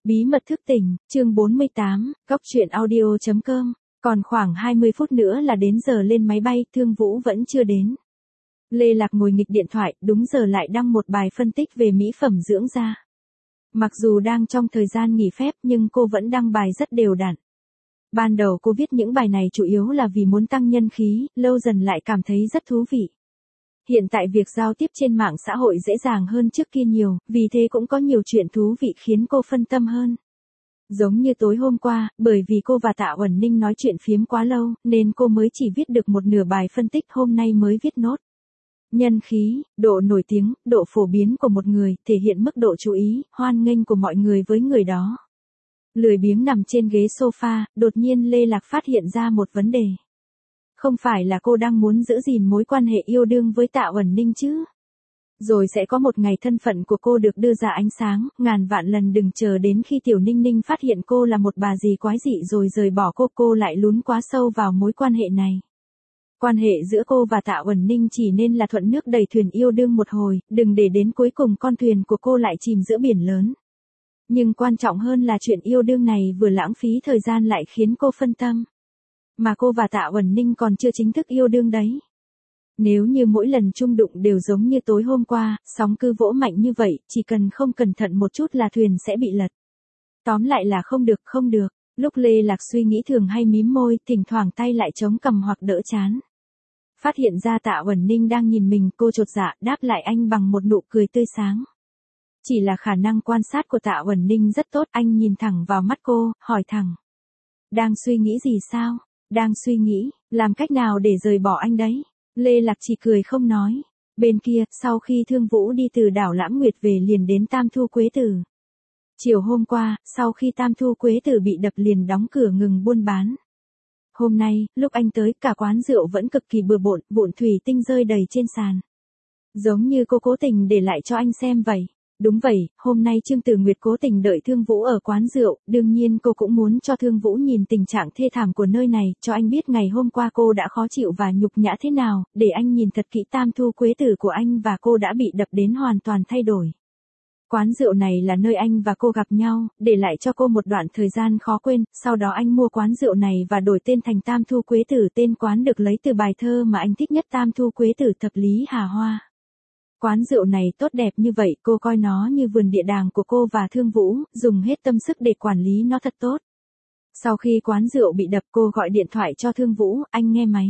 Bí mật thức tỉnh, chương 48, góc truyện audio.com, còn khoảng 20 phút nữa là đến giờ lên máy bay, Thương Vũ vẫn chưa đến. Lê Lạc ngồi nghịch điện thoại, đúng giờ lại đăng một bài phân tích về mỹ phẩm dưỡng da. Mặc dù đang trong thời gian nghỉ phép nhưng cô vẫn đăng bài rất đều đặn. Ban đầu cô viết những bài này chủ yếu là vì muốn tăng nhân khí, lâu dần lại cảm thấy rất thú vị. Hiện tại việc giao tiếp trên mạng xã hội dễ dàng hơn trước kia nhiều, vì thế cũng có nhiều chuyện thú vị khiến cô phân tâm hơn. Giống như tối hôm qua, bởi vì cô và Tạ Uẩn Ninh nói chuyện phiếm quá lâu, nên cô mới chỉ viết được một nửa bài phân tích, hôm nay mới viết nốt. Nhân khí, độ nổi tiếng, độ phổ biến của một người, thể hiện mức độ chú ý, hoan nghênh của mọi người với người đó. Lười biếng nằm trên ghế sofa, đột nhiên Lê Lạc phát hiện ra một vấn đề. Không phải là cô đang muốn giữ gìn mối quan hệ yêu đương với Tạ Uẩn Ninh chứ? Rồi sẽ có một ngày thân phận của cô được đưa ra ánh sáng, ngàn vạn lần đừng chờ đến khi Tiểu Ninh Ninh phát hiện cô là một bà dì quái dị rồi rời bỏ cô lại lún quá sâu vào mối quan hệ này. Quan hệ giữa cô và Tạ Uẩn Ninh chỉ nên là thuận nước đẩy thuyền yêu đương một hồi, đừng để đến cuối cùng con thuyền của cô lại chìm giữa biển lớn. Nhưng quan trọng hơn là chuyện yêu đương này vừa lãng phí thời gian lại khiến cô phân tâm. Mà cô và Tạ Uẩn Ninh còn chưa chính thức yêu đương đấy. Nếu như mỗi lần chung đụng đều giống như tối hôm qua, sóng cứ vỗ mạnh như vậy, chỉ cần không cẩn thận một chút là thuyền sẽ bị lật. Tóm lại là không được. Lúc Lê Lạc suy nghĩ thường hay mím môi, thỉnh thoảng tay lại chống cằm hoặc đỡ chán. Phát hiện ra Tạ Uẩn Ninh đang nhìn mình, cô chột dạ đáp lại anh bằng một nụ cười tươi sáng. Chỉ là khả năng quan sát của Tạ Uẩn Ninh rất tốt, anh nhìn thẳng vào mắt cô, hỏi thẳng. Đang suy nghĩ gì sao? Đang suy nghĩ, làm cách nào để rời bỏ anh đấy? Lê Lạc chỉ cười không nói. Bên kia, sau khi Thương Vũ đi từ đảo Lãm Nguyệt về liền đến Tam Thu Quế Tử. Chiều hôm qua, sau khi Tam Thu Quế Tử bị đập liền đóng cửa ngừng buôn bán. Hôm nay, lúc anh tới, cả quán rượu vẫn cực kỳ bừa bộn, vụn thủy tinh rơi đầy trên sàn. Giống như cô cố tình để lại cho anh xem vậy. Đúng vậy, hôm nay Trương Tử Nguyệt cố tình đợi Thương Vũ ở quán rượu, đương nhiên cô cũng muốn cho Thương Vũ nhìn tình trạng thê thảm của nơi này, cho anh biết ngày hôm qua cô đã khó chịu và nhục nhã thế nào, để anh nhìn thật kỹ Tam Thu Quế Tử của anh và cô đã bị đập đến hoàn toàn thay đổi. Quán rượu này là nơi anh và cô gặp nhau, để lại cho cô một đoạn thời gian khó quên, sau đó anh mua quán rượu này và đổi tên thành Tam Thu Quế Tử, tên quán được lấy từ bài thơ mà anh thích nhất Tam Thu Quế Tử thập lý Hà Hoa. Quán rượu này tốt đẹp như vậy, cô coi nó như vườn địa đàng của cô và Thương Vũ, dùng hết tâm sức để quản lý nó thật tốt. Sau khi quán rượu bị đập cô gọi điện thoại cho Thương Vũ, anh nghe máy.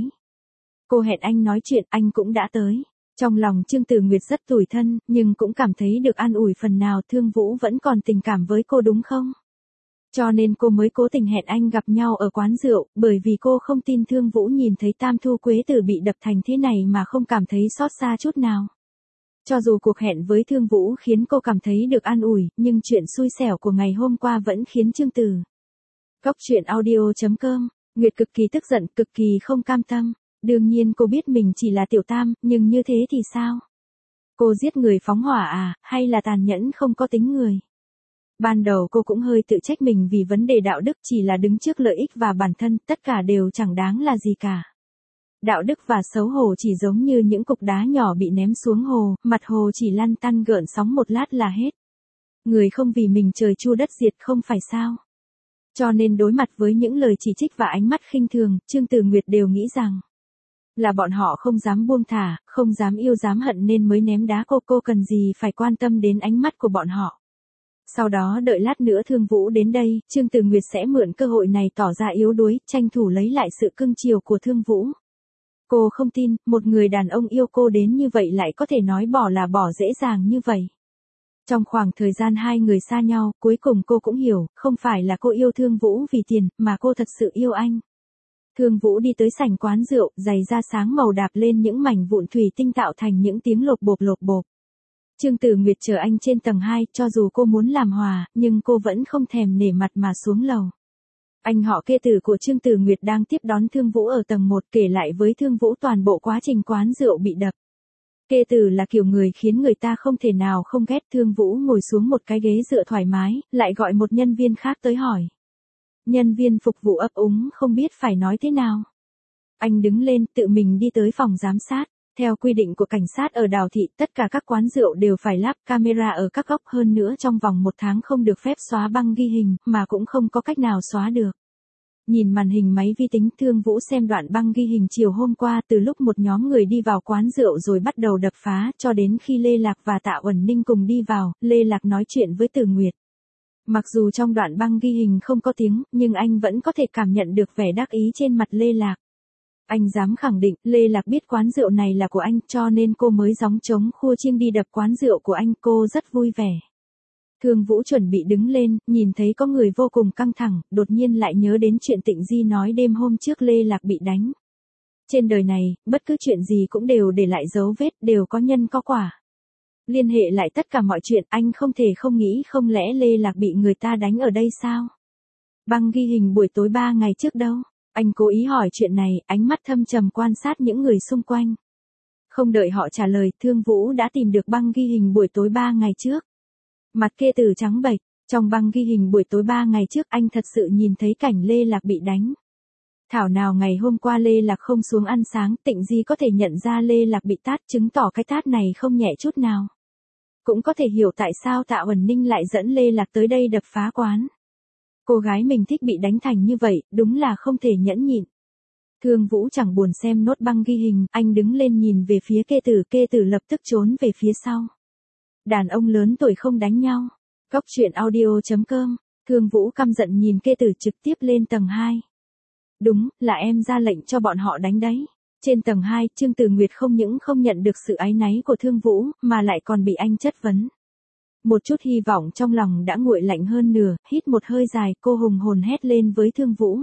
Cô hẹn anh nói chuyện, anh cũng đã tới. Trong lòng Trương Tử Nguyệt rất tủi thân, nhưng cũng cảm thấy được an ủi phần nào, Thương Vũ vẫn còn tình cảm với cô đúng không? Cho nên cô mới cố tình hẹn anh gặp nhau ở quán rượu, bởi vì cô không tin Thương Vũ nhìn thấy Tam Thu Quế Tử bị đập thành thế này mà không cảm thấy xót xa chút nào. Cho dù cuộc hẹn với Thương Vũ khiến cô cảm thấy được an ủi, nhưng chuyện xui xẻo của ngày hôm qua vẫn khiến Trương Tử. Góc truyện audio.com, Nguyệt cực kỳ tức giận, cực kỳ không cam tâm. Đương nhiên cô biết mình chỉ là tiểu tam, nhưng như thế thì sao? Cô giết người phóng hỏa à, hay là tàn nhẫn không có tính người? Ban đầu cô cũng hơi tự trách mình vì vấn đề đạo đức, chỉ là đứng trước lợi ích và bản thân, tất cả đều chẳng đáng là gì cả. Đạo đức và xấu hổ chỉ giống như những cục đá nhỏ bị ném xuống hồ, mặt hồ chỉ lăn tăn gợn sóng một lát là hết. Người không vì mình trời chua đất diệt không phải sao? Cho nên đối mặt với những lời chỉ trích và ánh mắt khinh thường, Trương Tử Nguyệt đều nghĩ rằng là bọn họ không dám buông thả, không dám yêu dám hận nên mới ném đá cô cần gì phải quan tâm đến ánh mắt của bọn họ. Sau đó đợi lát nữa Thương Vũ đến đây, Trương Tử Nguyệt sẽ mượn cơ hội này tỏ ra yếu đuối, tranh thủ lấy lại sự cưng chiều của Thương Vũ. Cô không tin, một người đàn ông yêu cô đến như vậy lại có thể nói bỏ là bỏ dễ dàng như vậy. Trong khoảng thời gian hai người xa nhau, cuối cùng cô cũng hiểu, không phải là cô yêu Thương Vũ vì tiền, mà cô thật sự yêu anh. Thương Vũ đi tới sảnh quán rượu, giày da sáng màu đạp lên những mảnh vụn thủy tinh tạo thành những tiếng lộp bộp. Trương Tử Nguyệt chờ anh trên tầng 2, cho dù cô muốn làm hòa, nhưng cô vẫn không thèm nể mặt mà xuống lầu. Anh họ Kê Tử của Trương Tử Nguyệt đang tiếp đón Thương Vũ ở tầng 1, kể lại với Thương Vũ toàn bộ quá trình quán rượu bị đập. Kê Tử là kiểu người khiến người ta không thể nào không ghét. Thương Vũ ngồi xuống một cái ghế dựa thoải mái, lại gọi một nhân viên khác tới hỏi. Nhân viên phục vụ ấp úng không biết phải nói thế nào. Anh đứng lên tự mình đi tới phòng giám sát. Theo quy định của cảnh sát ở Đào Thị, tất cả các quán rượu đều phải lắp camera ở các góc, hơn nữa trong vòng 1 tháng không được phép xóa băng ghi hình, mà cũng không có cách nào xóa được. Nhìn màn hình máy vi tính, Thương Vũ xem đoạn băng ghi hình chiều hôm qua, từ lúc một nhóm người đi vào quán rượu rồi bắt đầu đập phá, cho đến khi Lê Lạc và Tạ Uẩn Ninh cùng đi vào, Lê Lạc nói chuyện với Từ Nguyệt. Mặc dù trong đoạn băng ghi hình không có tiếng, nhưng anh vẫn có thể cảm nhận được vẻ đắc ý trên mặt Lê Lạc. Anh dám khẳng định, Lê Lạc biết quán rượu này là của anh, cho nên cô mới gióng trống khua chiêng đi đập quán rượu của anh, cô rất vui vẻ. Thương Vũ chuẩn bị đứng lên, nhìn thấy có người vô cùng căng thẳng, đột nhiên lại nhớ đến chuyện Tịnh Di nói đêm hôm trước Lê Lạc bị đánh. Trên đời này, bất cứ chuyện gì cũng đều để lại dấu vết, đều có nhân có quả. Liên hệ lại tất cả mọi chuyện, anh không thể không nghĩ không lẽ Lê Lạc bị người ta đánh ở đây sao? Băng ghi hình buổi tối 3 ngày trước đâu? Anh cố ý hỏi chuyện này, ánh mắt thâm trầm quan sát những người xung quanh. Không đợi họ trả lời, Thương Vũ đã tìm được băng ghi hình buổi tối 3 ngày trước. Mặt Kê Tử trắng bệch, trong băng ghi hình buổi tối 3 ngày trước anh thật sự nhìn thấy cảnh Lê Lạc bị đánh. Thảo nào ngày hôm qua Lê Lạc không xuống ăn sáng, Tịnh Di có thể nhận ra Lê Lạc bị tát, chứng tỏ cái tát này không nhẹ chút nào. Cũng có thể hiểu tại sao Tạ Uẩn Ninh lại dẫn Lê Lạc tới đây đập phá quán. Cô gái mình thích bị đánh thành như vậy, đúng là không thể nhẫn nhịn. Thương Vũ chẳng buồn xem nốt băng ghi hình, anh đứng lên nhìn về phía Kê Tử lập tức trốn về phía sau. Đàn ông lớn tuổi không đánh nhau. Cóc truyện audio.com. Thương Vũ căm giận nhìn Kê Tử trực tiếp lên tầng 2. Đúng, là em ra lệnh cho bọn họ đánh đấy. Trên tầng 2, Trương Từ Nguyệt không những không nhận được sự áy náy của Thương Vũ, mà lại còn bị anh chất vấn. Một chút hy vọng trong lòng đã nguội lạnh hơn nửa, hít một hơi dài, cô hùng hồn hét lên với Thương Vũ.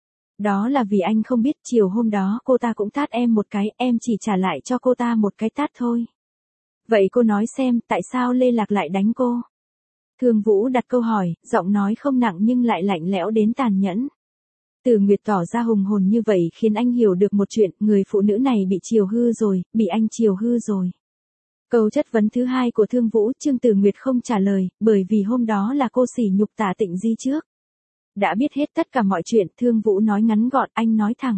Đó là vì anh không biết chiều hôm đó cô ta cũng tát em một cái, em chỉ trả lại cho cô ta một cái tát thôi. Vậy cô nói xem, tại sao Lê Lạc lại đánh cô? Thương Vũ đặt câu hỏi, giọng nói không nặng nhưng lại lạnh lẽo đến tàn nhẫn. Từ Nguyệt tỏ ra hùng hồn như vậy khiến anh hiểu được một chuyện, người phụ nữ này bị chiều hư rồi, bị anh chiều hư rồi. Câu chất vấn thứ hai của Thương Vũ, Trương Từ Nguyệt không trả lời, bởi vì hôm đó là cô sỉ nhục Tạ Tịnh Di trước. Đã biết hết tất cả mọi chuyện, Thương Vũ nói ngắn gọn, anh nói thẳng.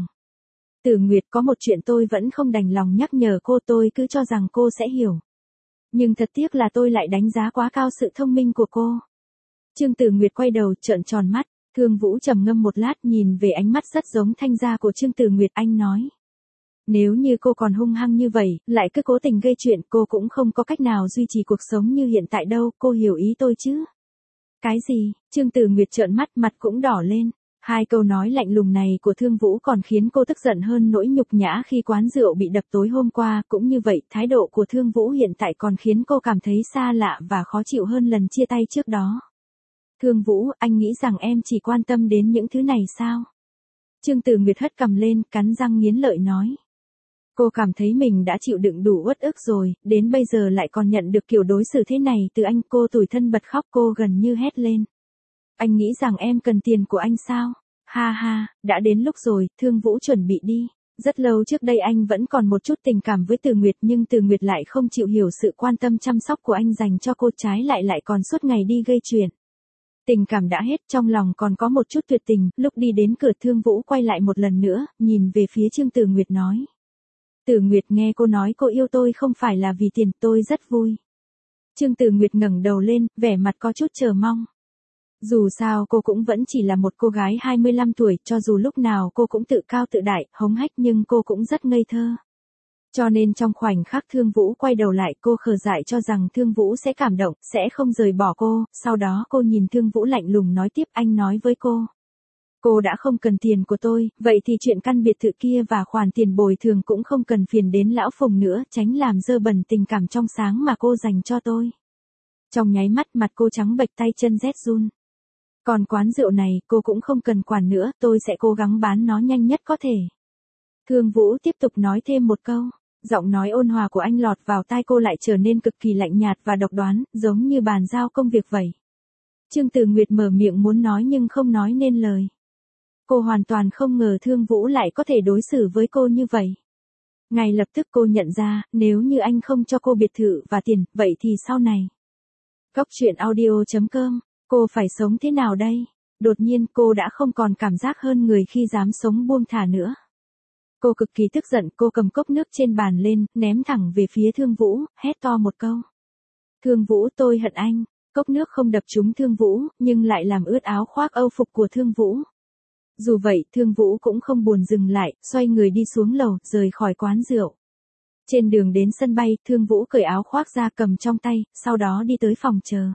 Từ Nguyệt, có một chuyện tôi vẫn không đành lòng nhắc nhở cô, tôi cứ cho rằng cô sẽ hiểu. Nhưng thật tiếc là tôi lại đánh giá quá cao sự thông minh của cô. Trương Từ Nguyệt quay đầu, trợn tròn mắt. Thương Vũ trầm ngâm một lát, nhìn về ánh mắt rất giống thanh gia của Trương Từ Nguyệt, anh nói. Nếu như cô còn hung hăng như vậy, lại cứ cố tình gây chuyện, cô cũng không có cách nào duy trì cuộc sống như hiện tại đâu, cô hiểu ý tôi chứ? Cái gì? Trương Từ Nguyệt trợn mắt, mặt cũng đỏ lên. Hai câu nói lạnh lùng này của Thương Vũ còn khiến cô tức giận hơn nỗi nhục nhã khi quán rượu bị đập tối hôm qua, cũng như vậy, thái độ của Thương Vũ hiện tại còn khiến cô cảm thấy xa lạ và khó chịu hơn lần chia tay trước đó. Thương Vũ, anh nghĩ rằng em chỉ quan tâm đến những thứ này sao? Trương Từ Nguyệt hất cằm lên, cắn răng nghiến lợi nói. Cô cảm thấy mình đã chịu đựng đủ uất ức rồi, đến bây giờ lại còn nhận được kiểu đối xử thế này từ anh, cô tủi thân bật khóc, cô gần như hét lên. Anh nghĩ rằng em cần tiền của anh sao? Ha ha, đã đến lúc rồi, Thương Vũ chuẩn bị đi. Rất lâu trước đây anh vẫn còn một chút tình cảm với Từ Nguyệt, nhưng Từ Nguyệt lại không chịu hiểu sự quan tâm chăm sóc của anh dành cho cô, trái lại còn suốt ngày đi gây chuyện. Tình cảm đã hết, trong lòng còn có một chút tuyệt tình, lúc đi đến cửa Thương Vũ quay lại một lần nữa, nhìn về phía Trương Từ Nguyệt nói. Từ Nguyệt, nghe cô nói cô yêu tôi không phải là vì tiền, tôi rất vui. Trương Từ Nguyệt ngẩng đầu lên, vẻ mặt có chút chờ mong. Dù sao cô cũng vẫn chỉ là một cô gái 25 tuổi, cho dù lúc nào cô cũng tự cao tự đại, hống hách, nhưng cô cũng rất ngây thơ. Cho nên trong khoảnh khắc Thương Vũ quay đầu lại, cô khờ dại cho rằng Thương Vũ sẽ cảm động, sẽ không rời bỏ cô, sau đó cô nhìn Thương Vũ lạnh lùng nói tiếp, anh nói với cô. Cô đã không cần tiền của tôi, vậy thì chuyện căn biệt thự kia và khoản tiền bồi thường cũng không cần phiền đến lão Phùng nữa, tránh làm dơ bẩn tình cảm trong sáng mà cô dành cho tôi. Trong nháy mắt mặt cô trắng bệch, tay chân rét run. Còn quán rượu này, cô cũng không cần quản nữa, tôi sẽ cố gắng bán nó nhanh nhất có thể. Thương Vũ tiếp tục nói thêm một câu, giọng nói ôn hòa của anh lọt vào tai cô lại trở nên cực kỳ lạnh nhạt và độc đoán, giống như bàn giao công việc vậy. Trương Từ Nguyệt mở miệng muốn nói nhưng không nói nên lời. Cô hoàn toàn không ngờ Thương Vũ lại có thể đối xử với cô như vậy. Ngay lập tức cô nhận ra, nếu như anh không cho cô biệt thự và tiền, vậy thì sau này. Cóc truyện audio.com, cô phải sống thế nào đây? Đột nhiên cô đã không còn cảm giác hơn người khi dám sống buông thả nữa. Cô cực kỳ tức giận, cô cầm cốc nước trên bàn lên, ném thẳng về phía Thương Vũ, hét to một câu. Thương Vũ, tôi hận anh. Cốc nước không đập trúng Thương Vũ, nhưng lại làm ướt áo khoác âu phục của Thương Vũ. Dù vậy, Thương Vũ cũng không buồn dừng lại, xoay người đi xuống lầu, rời khỏi quán rượu. Trên đường đến sân bay, Thương Vũ cởi áo khoác ra cầm trong tay, sau đó đi tới phòng chờ.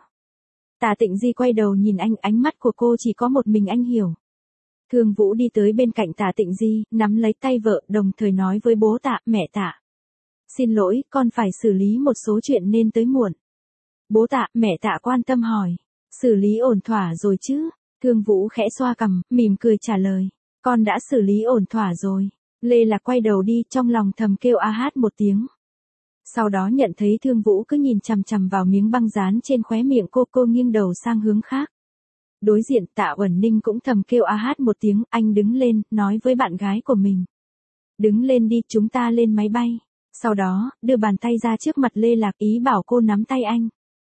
Tạ Tịnh Di quay đầu nhìn anh, ánh mắt của cô chỉ có một mình anh hiểu. Thương Vũ đi tới bên cạnh Tạ Tịnh Di, nắm lấy tay vợ, đồng thời nói với bố Tạ, mẹ Tạ. Xin lỗi, con phải xử lý một số chuyện nên tới muộn. Bố Tạ, mẹ Tạ quan tâm hỏi. Xử lý ổn thỏa rồi chứ? Thương Vũ khẽ xoa cằm, mỉm cười trả lời. Con đã xử lý ổn thỏa rồi. Lê Lạc quay đầu đi, trong lòng thầm kêu a hát một tiếng. Sau đó nhận thấy Thương Vũ cứ nhìn chằm chằm vào miếng băng dán trên khóe miệng cô nghiêng đầu sang hướng khác. Đối diện Tạ Uẩn Ninh cũng thầm kêu a hát một tiếng, anh đứng lên, nói với bạn gái của mình. Đứng lên đi, chúng ta lên máy bay. Sau đó, đưa bàn tay ra trước mặt Lê Lạc ý bảo cô nắm tay anh.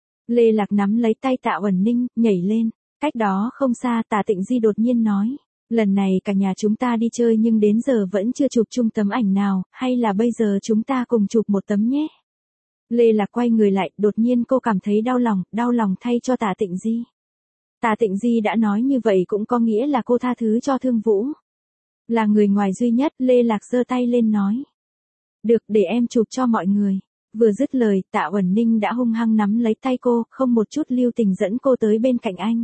Lê Lạc nắm lấy tay Tạ Uẩn Ninh, nhảy lên. Cách đó không xa Tạ Tịnh Di đột nhiên nói. Lần này cả nhà chúng ta đi chơi nhưng đến giờ vẫn chưa chụp chung tấm ảnh nào, hay là bây giờ chúng ta cùng chụp một tấm nhé. Lê Lạc quay người lại, đột nhiên cô cảm thấy đau lòng thay cho Tạ Tịnh Di. Tạ Tịnh Di đã nói như vậy cũng có nghĩa là cô tha thứ cho Thương Vũ. Là người ngoài duy nhất, Lê Lạc giơ tay lên nói. Được, để em chụp cho mọi người. Vừa dứt lời, Tạ Uẩn Ninh đã hung hăng nắm lấy tay cô, không một chút lưu tình dẫn cô tới bên cạnh anh.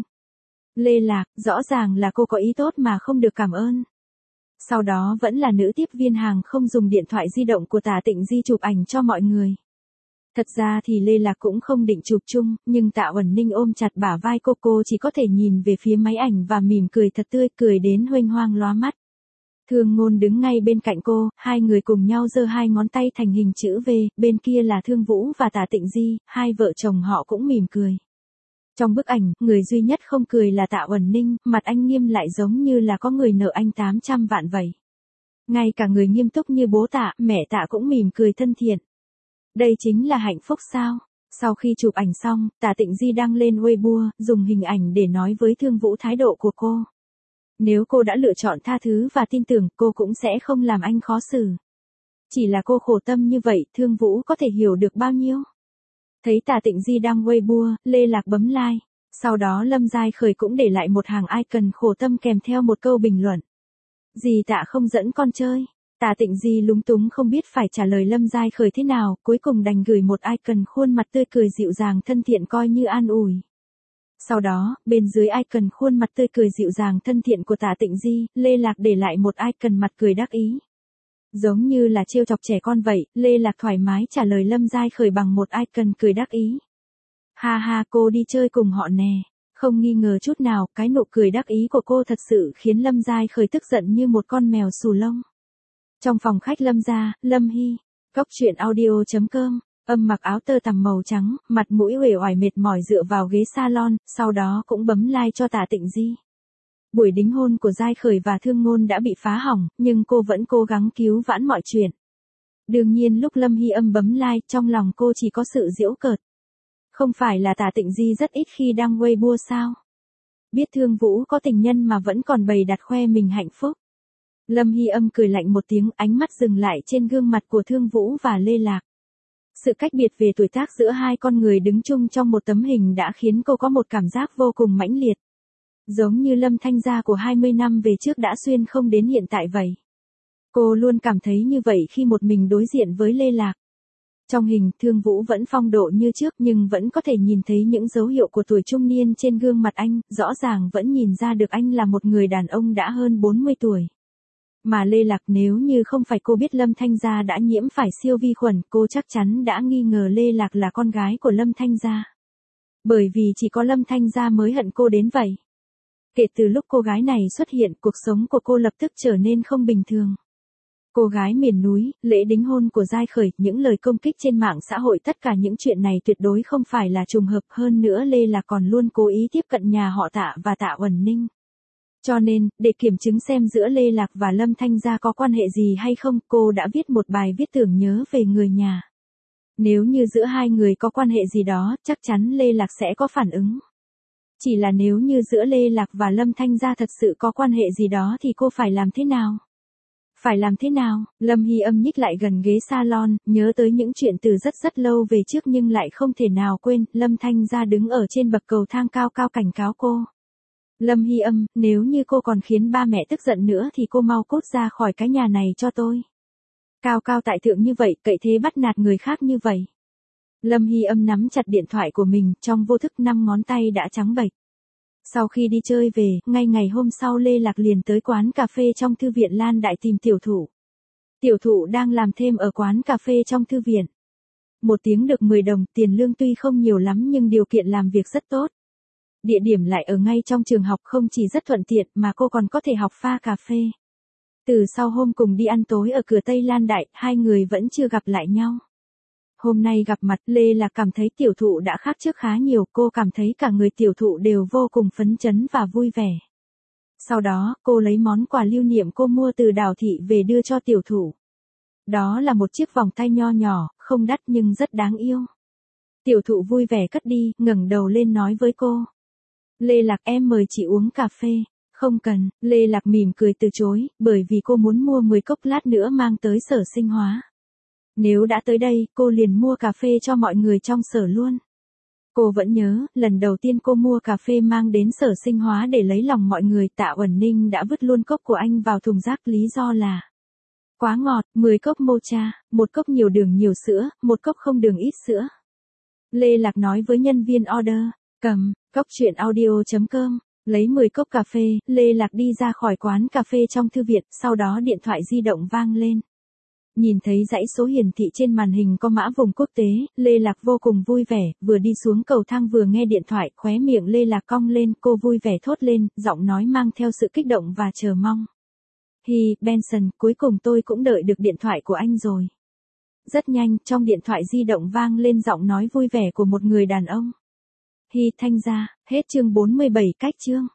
Lê Lạc, rõ ràng là cô có ý tốt mà không được cảm ơn. Sau đó vẫn là nữ tiếp viên hàng không dùng điện thoại di động của Tạ Tịnh Di chụp ảnh cho mọi người. Thật ra thì Lê Lạc cũng không định chụp chung, nhưng Tạ Uẩn Ninh ôm chặt bả vai cô chỉ có thể nhìn về phía máy ảnh và mỉm cười thật tươi, cười đến huênh hoang lóa mắt. Thương Ngôn đứng ngay bên cạnh cô, hai người cùng nhau giơ hai ngón tay thành hình chữ V, bên kia là Thương Vũ và Tạ Tịnh Di, hai vợ chồng họ cũng mỉm cười. Trong bức ảnh, người duy nhất không cười là Tạ Uẩn Ninh, mặt anh nghiêm lại giống như là có người nợ anh 800 vạn vậy. Ngay cả người nghiêm túc như bố Tạ, mẹ Tạ cũng mỉm cười thân thiện. Đây chính là hạnh phúc sao? Sau khi chụp ảnh xong, Tạ Tịnh Di đăng lên Weibo, dùng hình ảnh để nói với Thương Vũ thái độ của cô. Nếu cô đã lựa chọn tha thứ và tin tưởng, cô cũng sẽ không làm anh khó xử. Chỉ là cô khổ tâm như vậy, Thương Vũ có thể hiểu được bao nhiêu? Thấy Tạ Tịnh Di đăng Weibo, Lê Lạc bấm like. Sau đó Lâm Giai Khởi cũng để lại một hàng icon khổ tâm kèm theo một câu bình luận. Dì Tạ không dẫn con chơi. Tạ Tịnh Di lúng túng không biết phải trả lời Lâm Giai Khởi thế nào, cuối cùng đành gửi một icon khuôn mặt tươi cười dịu dàng thân thiện coi như an ủi. Sau đó, bên dưới icon khuôn mặt tươi cười dịu dàng thân thiện của Tạ Tịnh Di, Lê Lạc để lại một icon mặt cười đắc ý. Giống như là trêu chọc trẻ con vậy, Lê Lạc thoải mái trả lời Lâm Giai Khởi bằng một icon cười đắc ý. Ha ha, cô đi chơi cùng họ nè. Không nghi ngờ chút nào, cái nụ cười đắc ý của cô thật sự khiến Lâm Giai Khởi tức giận như một con mèo xù lông. Trong phòng khách Lâm gia, Lâm Hy, Cóc Truyện Audio.com, Âm mặc áo tơ tằm màu trắng, mặt mũi uể oải mệt mỏi dựa vào ghế salon, sau đó cũng bấm like cho Tạ Tịnh Di. Buổi đính hôn của Giai Khởi và Thương Ngôn đã bị phá hỏng, nhưng cô vẫn cố gắng cứu vãn mọi chuyện. Đương nhiên lúc Lâm Hy Âm bấm like, trong lòng cô chỉ có sự giễu cợt. Không phải là Tạ Tịnh Di rất ít khi đăng Weibo sao? Biết Thương Vũ có tình nhân mà vẫn còn bày đặt khoe mình hạnh phúc. Lâm Hy Âm cười lạnh một tiếng, ánh mắt dừng lại trên gương mặt của Thương Vũ và Lê Lạc. Sự cách biệt về tuổi tác giữa hai con người đứng chung trong một tấm hình đã khiến cô có một cảm giác vô cùng mãnh liệt. Giống như Lâm Thanh Gia của 20 năm về trước đã xuyên không đến hiện tại vậy. Cô luôn cảm thấy như vậy khi một mình đối diện với Lê Lạc. Trong hình, Thương Vũ vẫn phong độ như trước nhưng vẫn có thể nhìn thấy những dấu hiệu của tuổi trung niên trên gương mặt anh, rõ ràng vẫn nhìn ra được anh là một người đàn ông đã hơn 40 tuổi. Mà Lê Lạc nếu như không phải cô biết Lâm Thanh Gia đã nhiễm phải siêu vi khuẩn, cô chắc chắn đã nghi ngờ Lê Lạc là con gái của Lâm Thanh Gia. Bởi vì chỉ có Lâm Thanh Gia mới hận cô đến vậy. Kể từ lúc cô gái này xuất hiện, cuộc sống của cô lập tức trở nên không bình thường. Cô gái miền núi, lễ đính hôn của Giai Khởi, những lời công kích trên mạng xã hội, tất cả những chuyện này tuyệt đối không phải là trùng hợp, hơn nữa Lê Lạc còn luôn cố ý tiếp cận nhà họ Tạ và Tạ Uẩn Ninh. Cho nên, để kiểm chứng xem giữa Lê Lạc và Lâm Thanh Gia có quan hệ gì hay không, cô đã viết một bài viết tưởng nhớ về người nhà. Nếu như giữa hai người có quan hệ gì đó, chắc chắn Lê Lạc sẽ có phản ứng. Chỉ là nếu như giữa Lê Lạc và Lâm Thanh Gia thật sự có quan hệ gì đó thì cô phải làm thế nào? Phải làm thế nào? Lâm Hy Âm nhích lại gần ghế salon, nhớ tới những chuyện từ rất rất lâu về trước nhưng lại không thể nào quên. Lâm Thanh Gia đứng ở trên bậc cầu thang cao cao cảnh cáo cô. Lâm Hy Âm, nếu như cô còn khiến ba mẹ tức giận nữa thì cô mau cút ra khỏi cái nhà này cho tôi. Cao cao tại thượng như vậy, cậy thế bắt nạt người khác như vậy. Lâm Hy Âm nắm chặt điện thoại của mình, trong vô thức 5 ngón tay đã trắng bệch. Sau khi đi chơi về, ngay ngày hôm sau Lê Lạc liền tới quán cà phê trong thư viện Lan Đại tìm tiểu thụ. Tiểu thụ đang làm thêm ở quán cà phê trong thư viện. 1 tiếng được 10 đồng, tiền lương tuy không nhiều lắm nhưng điều kiện làm việc rất tốt. Địa điểm lại ở ngay trong trường học, không chỉ rất thuận tiện mà cô còn có thể học pha cà phê. Từ sau hôm cùng đi ăn tối ở cửa Tây Lan Đại, hai người vẫn chưa gặp lại nhau. Hôm nay gặp mặt, Lê Lạc cảm thấy tiểu thụ đã khác trước khá nhiều, cô cảm thấy cả người tiểu thụ đều vô cùng phấn chấn và vui vẻ. Sau đó, cô lấy món quà lưu niệm cô mua từ Đào Thị về đưa cho tiểu thụ. Đó là một chiếc vòng tay nho nhỏ, không đắt nhưng rất đáng yêu. Tiểu thụ vui vẻ cất đi, ngẩng đầu lên nói với cô. Lê Lạc, em mời chị uống cà phê. Không cần, Lê Lạc mỉm cười từ chối, bởi vì cô muốn mua 10 cốc lát nữa mang tới Sở Sinh Hóa. Nếu đã tới đây, cô liền mua cà phê cho mọi người trong sở luôn. Cô vẫn nhớ, lần đầu tiên cô mua cà phê mang đến Sở Sinh Hóa để lấy lòng mọi người, Tạ Uẩn Ninh đã vứt luôn cốc của anh vào thùng rác, lý do là quá ngọt. 10 cốc mocha, 1 cốc nhiều đường nhiều sữa, 1 cốc không đường ít sữa. Lê Lạc nói với nhân viên order, cầm, cốc truyện audio.com. Lấy 10 cốc cà phê, Lê Lạc đi ra khỏi quán cà phê trong thư viện, sau đó điện thoại di động vang lên. Nhìn thấy dãy số hiển thị trên màn hình có mã vùng quốc tế, Lê Lạc vô cùng vui vẻ, vừa đi xuống cầu thang vừa nghe điện thoại, khóe miệng Lê Lạc cong lên, cô vui vẻ thốt lên, giọng nói mang theo sự kích động và chờ mong. Hi, Benson, cuối cùng tôi cũng đợi được điện thoại của anh rồi. Rất nhanh, trong điện thoại di động vang lên giọng nói vui vẻ của một người đàn ông. Hi, Thanh Gia, hết chương 47, cách chương.